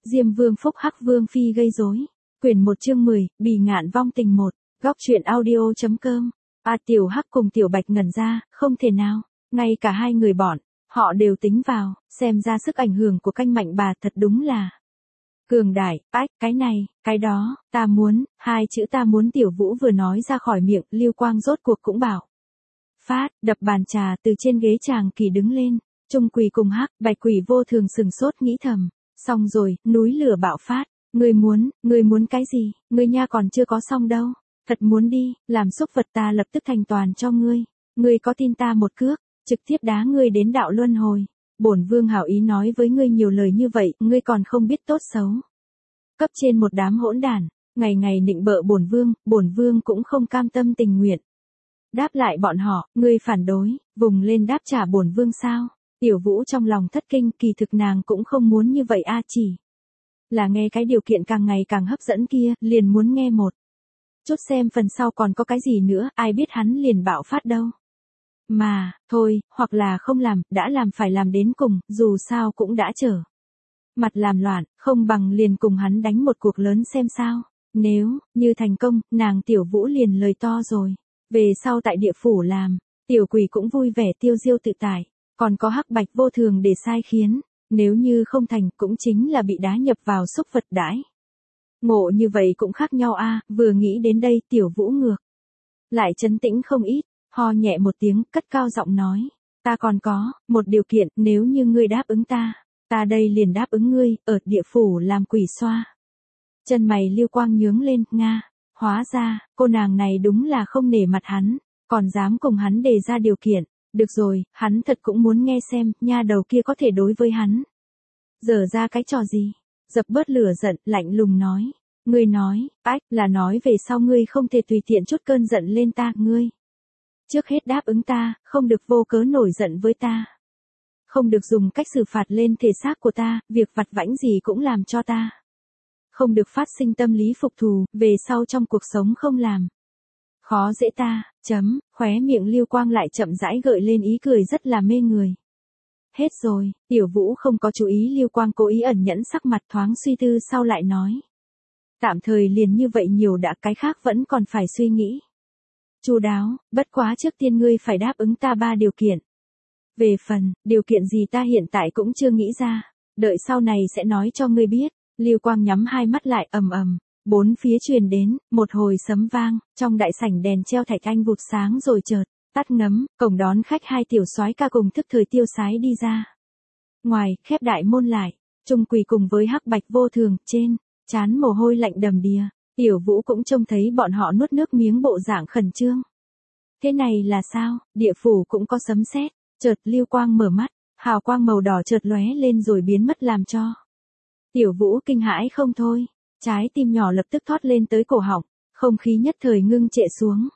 Diêm Vương phúc hắc Vương phi gây rối. Quyển 1 chương 10, Bỉ ngạn vong tình 1. Góc truyện audio.com. Tiểu Hắc cùng Tiểu Bạch ngẩn ra, không thể nào, ngay cả hai người bọn, họ đều tính vào, xem ra sức ảnh hưởng của canh mạnh bà thật đúng là cường đại. Cái này, cái đó, ta muốn, hai chữ ta muốn Tiểu Vũ vừa nói ra khỏi miệng, Lưu Quang rốt cuộc cũng bảo. Phát, đập bàn trà từ trên ghế chàng kỳ đứng lên, Trung Quỳ cùng Hắc Bạch Quỷ vô thường sừng sốt nghĩ thầm, xong rồi, núi lửa bạo phát, ngươi muốn cái gì, ngươi nha còn chưa có xong đâu, thật muốn đi, làm xúc vật ta lập tức thành toàn cho ngươi có tin ta một cước, trực tiếp đá ngươi đến đạo luân hồi. Bổn vương hảo ý nói với ngươi nhiều lời như vậy, ngươi còn không biết tốt xấu. Cấp trên một đám hỗn đản, ngày ngày nịnh bợ bổn vương cũng không cam tâm tình nguyện. Đáp lại bọn họ, ngươi phản đối, vùng lên đáp trả bổn vương sao? Tiểu Vũ trong lòng thất kinh, kỳ thực nàng cũng không muốn như vậy chỉ là nghe cái điều kiện càng ngày càng hấp dẫn kia, liền muốn nghe một chút xem phần sau còn có cái gì nữa, ai biết hắn liền bạo phát đâu. Mà, thôi, hoặc là không làm, đã làm phải làm đến cùng, dù sao cũng đã trở mặt làm loạn, không bằng liền cùng hắn đánh một cuộc lớn xem sao. Nếu như thành công, nàng Tiểu Vũ liền lời to rồi. Về sau tại địa phủ làm, Tiểu Quỷ cũng vui vẻ tiêu diêu tự tại, còn có Hắc Bạch vô thường để sai khiến, nếu như không thành cũng chính là bị đá nhập vào xúc vật đãi. Ngộ như vậy cũng khác nhau vừa nghĩ đến đây Tiểu Vũ ngược lại trấn tĩnh không ít, ho nhẹ một tiếng, cất cao giọng nói, ta còn có một điều kiện, nếu như ngươi đáp ứng ta đây liền đáp ứng ngươi, ở địa phủ làm quỷ xoa. Chân mày Lưu Quang nhướng lên, Nga, hóa ra, cô nàng này đúng là không nể mặt hắn, còn dám cùng hắn đề ra điều kiện. Được rồi, hắn thật cũng muốn nghe xem, nha đầu kia có thể đối với hắn dở ra cái trò gì. Dập bớt lửa giận, lạnh lùng nói, ngươi nói, là nói về sau ngươi không thể tùy tiện chút cơn giận lên ta, ngươi trước hết đáp ứng ta, không được vô cớ nổi giận với ta. Không được dùng cách xử phạt lên thể xác của ta, việc vặt vãnh gì cũng làm cho ta. Không được phát sinh tâm lý phục thù, về sau trong cuộc sống không làm khó dễ ta, khóe miệng Lưu Quang lại chậm rãi gợi lên ý cười rất là mê người. Hết rồi, Tiểu Vũ không có chú ý Lưu Quang cố ý ẩn nhẫn sắc mặt, thoáng suy tư sau lại nói. Tạm thời liền như vậy nhiều đã, cái khác vẫn còn phải suy nghĩ chu đáo, bất quá trước tiên ngươi phải đáp ứng ta 3 điều kiện. Về phần, điều kiện gì ta hiện tại cũng chưa nghĩ ra, đợi sau này sẽ nói cho ngươi biết. Lưu Quang nhắm hai mắt lại, ầm, bốn phía truyền đến một hồi sấm vang, trong đại sảnh đèn treo thạch anh vụt sáng rồi chợt tắt ngấm, cổng đón khách hai tiểu soái ca cùng thức thời tiêu sái đi ra. Ngoài, khép đại môn lại, Trung Quỳ cùng với Hắc Bạch vô thường, trên trán mồ hôi lạnh đầm đìa, Tiểu Vũ cũng trông thấy bọn họ nuốt nước miếng bộ dạng khẩn trương. Thế này là sao, địa phủ cũng có sấm sét, chợt Lưu Quang mở mắt, hào quang màu đỏ chợt lóe lên rồi biến mất làm cho Tiểu Vũ kinh hãi không thôi, trái tim nhỏ lập tức thoát lên tới cổ họng, không khí nhất thời ngưng trệ xuống.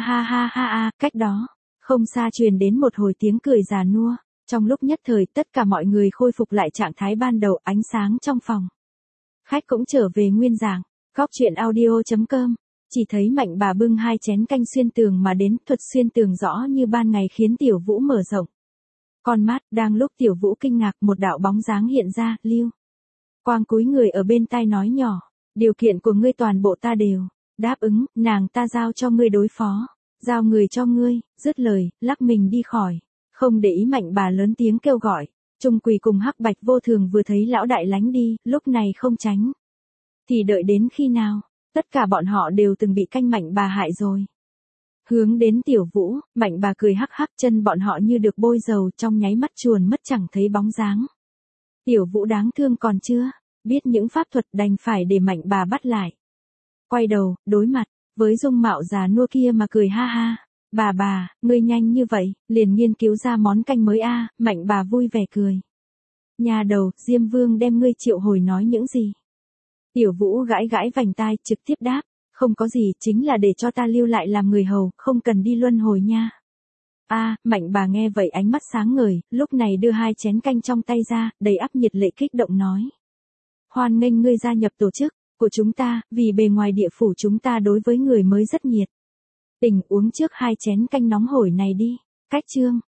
Cách đó, không xa truyền đến một hồi tiếng cười già nua, trong lúc nhất thời tất cả mọi người khôi phục lại trạng thái ban đầu, ánh sáng trong phòng khách cũng trở về nguyên dạng. Góc truyện audio.com. Chỉ thấy Mạnh bà bưng 2 chén canh xuyên tường mà đến, thuật xuyên tường rõ như ban ngày khiến Tiểu Vũ mở rộng con mắt. Đang lúc Tiểu Vũ kinh ngạc, một đạo bóng dáng hiện ra, Lưu Quang cúi người ở bên tai nói nhỏ, điều kiện của ngươi toàn bộ ta đều đáp ứng, nàng ta giao cho ngươi đối phó, giao người cho ngươi. Dứt lời, lắc mình đi khỏi, không để ý Mạnh bà lớn tiếng kêu gọi. Trung Quỳ cùng Hắc Bạch vô thường vừa thấy lão đại lánh đi, lúc này không tránh thì đợi đến khi nào, tất cả bọn họ đều từng bị canh Mạnh bà hại rồi. Hướng đến Tiểu Vũ, Mạnh bà cười hắc hắc, chân bọn họ như được bôi dầu, trong nháy mắt chuồn mất chẳng thấy bóng dáng. Tiểu Vũ đáng thương còn chưa biết những pháp thuật, đành phải để Mạnh bà bắt lại. Quay đầu, đối mặt với dung mạo già nua kia mà cười ha ha. Bà, ngươi nhanh như vậy, liền nghiên cứu ra món canh mới Mạnh bà vui vẻ cười. Nhà đầu, Diêm Vương đem ngươi triệu hồi nói những gì? Tiểu Vũ gãi gãi vành tai, trực tiếp đáp, không có gì, chính là để cho ta lưu lại làm người hầu, không cần đi luân hồi nha. Mạnh bà nghe vậy ánh mắt sáng ngời, lúc này đưa 2 chén canh trong tay ra, đầy ắp nhiệt lệ kích động nói. Hoan nghênh ngươi gia nhập tổ chức của chúng ta, vì bề ngoài địa phủ chúng ta đối với người mới rất nhiệt tình, uống trước 2 chén canh nóng hổi này đi. Cách chương